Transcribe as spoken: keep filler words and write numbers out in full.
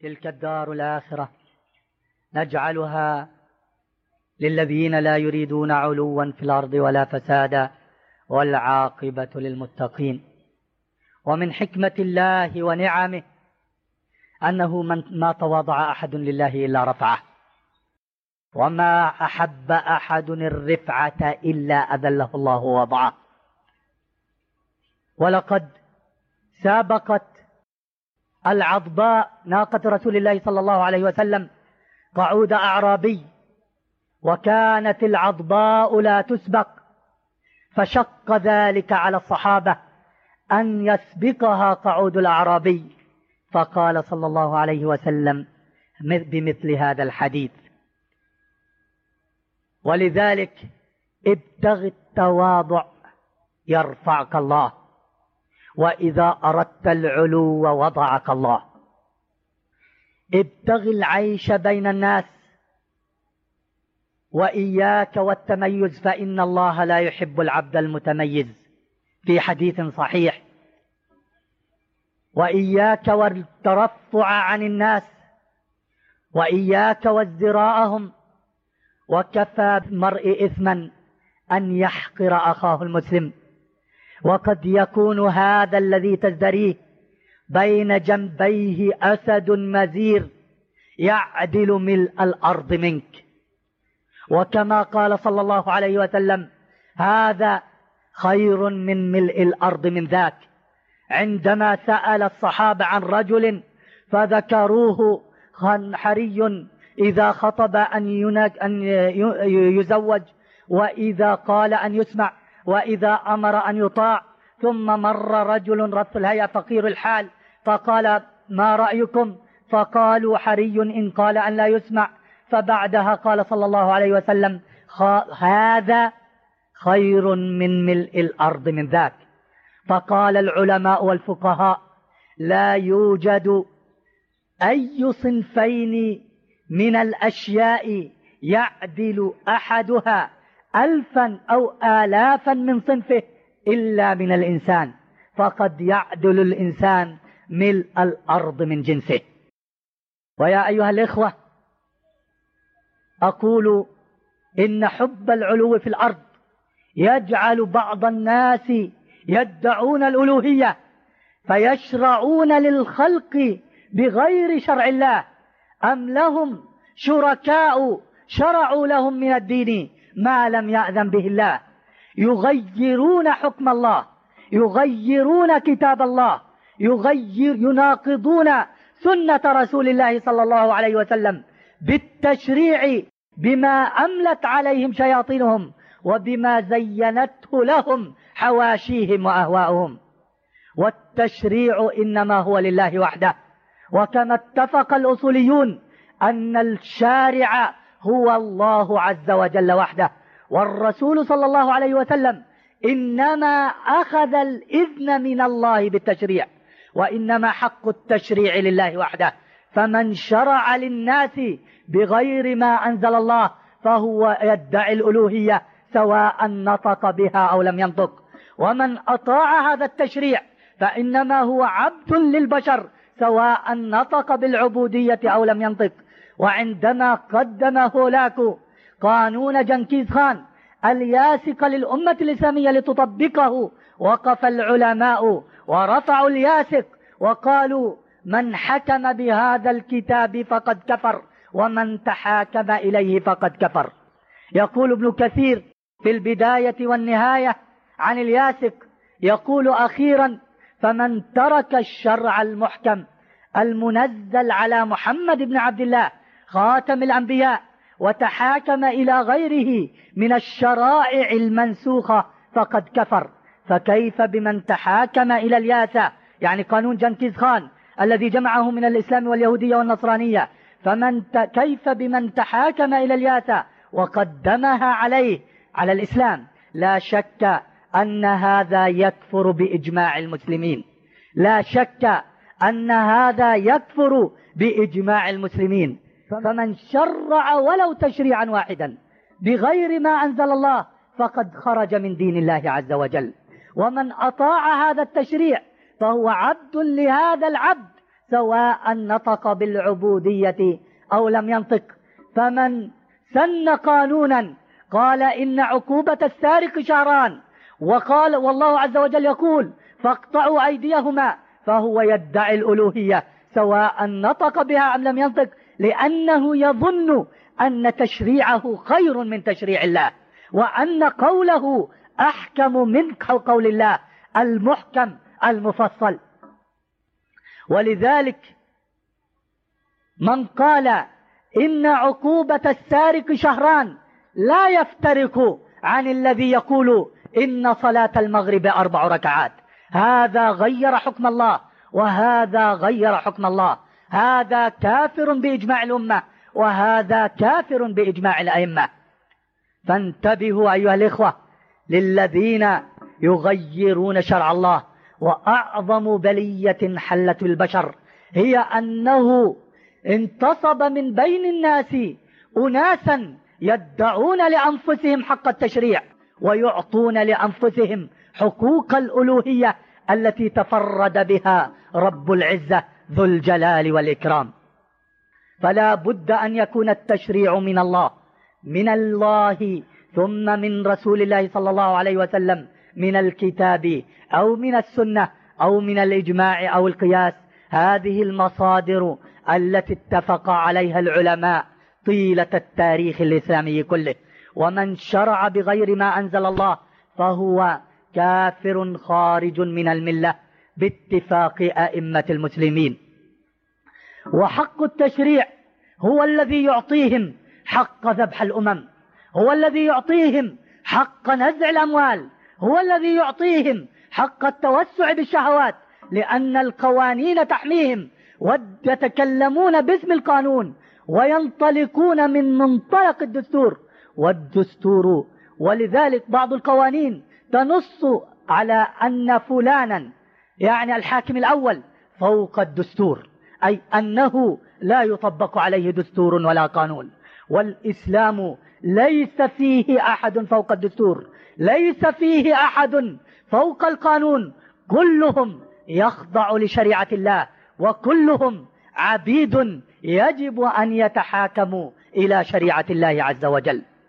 تلك الدار الآخرة نجعلها للذين لا يريدون علوا في الأرض ولا فسادا والعاقبة للمتقين. ومن حكمة الله ونعمه أنه من ما تواضع أحد لله إلا رفعه، وما أحب أحد الرفعة إلا أذله الله ووضعه. ولقد سابقت العضباء ناقة رسول الله صلى الله عليه وسلم قعود أعرابي، وكانت العضباء لا تسبق، فشق ذلك على الصحابة أن يسبقها قعود الأعرابي، فقال صلى الله عليه وسلم بمثل هذا الحديث. ولذلك ابتغ التواضع يرفعك الله، وإذا أردت العلو وضعك الله. ابتغ العيش بين الناس وإياك والتميز، فإن الله لا يحب العبد المتميز، في حديث صحيح. وإياك والترفع عن الناس، وإياك وازدراءهم، وكفى بالمرء إثما أن يحقر أخاه المسلم. وقد يكون هذا الذي تزدريه بين جنبيه أسد مزير يعدل ملء الأرض منك، وكما قال صلى الله عليه وسلم هذا خير من ملء الأرض من ذاك. عندما سأل الصحابة عن رجل فذكروه حري إذا خطب أن يزوج، وإذا قال أن يسمع، وإذا أمر أن يطاع. ثم مر رجل رث الهيئة فقير الحال فقال ما رأيكم؟ فقالوا حري إن قال أن لا يسمع. فبعدها قال صلى الله عليه وسلم هذا خير من ملء الأرض من ذاك. فقال العلماء والفقهاء لا يوجد أي صنفين من الأشياء يعدل أحدها ألفا أو آلافا من صنفه إلا من الإنسان، فقد يعدل الإنسان ملء الأرض من جنسه. ويا أيها الإخوة، أقول إن حب العلو في الأرض يجعل بعض الناس يدعون الألوهية فيشرعون للخلق بغير شرع الله، أم لهم شركاء شرعوا لهم من الدين ما لم يأذن به الله، يغيرون حكم الله، يغيرون كتاب الله، يغير يناقضون سنة رسول الله صلى الله عليه وسلم بالتشريع بما أملت عليهم شياطينهم وبما زينته لهم حواشيهم وأهواؤهم. والتشريع إنما هو لله وحده، وكما اتفق الأصوليون أن الشارع هو الله عز وجل وحده، والرسول صلى الله عليه وسلم إنما أخذ الإذن من الله بالتشريع، وإنما حق التشريع لله وحده. فمن شرع للناس بغير ما أنزل الله فهو يدعي الألوهية سواء نطق بها أو لم ينطق. ومن أطاع هذا التشريع فإنما هو عبد للبشر سواء نطق بالعبودية أو لم ينطق. وعندما قدم هولاكو قانون جنكيز خان الياسق للأمة الإسلامية لتطبقه، وقف العلماء ورفعوا الياسق وقالوا من حكم بهذا الكتاب فقد كفر، ومن تحاكم إليه فقد كفر. يقول ابن كثير في البداية والنهاية عن الياسق، يقول أخيرا فمن ترك الشرع المحكم المنزل على محمد بن عبد الله خاتم الأنبياء وتحاكم إلى غيره من الشرائع المنسوخة فقد كفر. فكيف بمن تحاكم إلى الياسة، يعني قانون جنكيز خان الذي جمعه من الإسلام واليهودية والنصرانية، فمن ت... كيف بمن تحاكم إلى الياسة وقدمها عليه على الإسلام؟ لا شك أن هذا يكفر بإجماع المسلمين، لا شك أن هذا يكفر بإجماع المسلمين. فمن شرع ولو تشريعا واحدا بغير ما أنزل الله فقد خرج من دين الله عز وجل. ومن أطاع هذا التشريع فهو عبد لهذا العبد سواء نطق بالعبودية أو لم ينطق. فمن سن قانونا قال إن عقوبة السارق شهران، وقال والله عز وجل يقول فاقطعوا أيديهما، فهو يدعي الألوهية سواء نطق بها أم لم ينطق، لأنه يظن أن تشريعه خير من تشريع الله، وأن قوله أحكم من قول الله المحكم المفصل. ولذلك من قال إن عقوبة السارق شهران لا يفترق عن الذي يقول إن صلاة المغرب أربع ركعات. هذا غير حكم الله وهذا غير حكم الله، هذا كافر بإجماع الأمة وهذا كافر بإجماع الأئمة. فانتبهوا أيها الإخوة للذين يغيرون شرع الله. وأعظم بلية حلت البشر هي أنه انتصب من بين الناس أناسا يدعون لأنفسهم حق التشريع ويعطون لأنفسهم حقوق الألوهية التي تفرد بها رب العزة ذو الجلال والإكرام. فلا بد أن يكون التشريع من الله من الله ثم من رسول الله صلى الله عليه وسلم، من الكتاب أو من السنة أو من الإجماع أو القياس. هذه المصادر التي اتفق عليها العلماء طيلة التاريخ الإسلامي كله. ومن شرع بغير ما أنزل الله فهو كافر خارج من الملة باتفاق أئمة المسلمين. وحق التشريع هو الذي يعطيهم حق ذبح الأمم، هو الذي يعطيهم حق نزع الأموال، هو الذي يعطيهم حق التوسع بالشهوات، لأن القوانين تحميهم ويتكلمون باسم القانون وينطلقون من منطلق الدستور والدستور. ولذلك بعض القوانين تنص على أن فلانا يعني الحاكم الأول فوق الدستور، أي أنه لا يطبق عليه دستور ولا قانون. والإسلام ليس فيه أحد فوق الدستور، ليس فيه أحد فوق القانون، كلهم يخضع لشريعة الله وكلهم عبيد يجب أن يتحاكموا إلى شريعة الله عز وجل.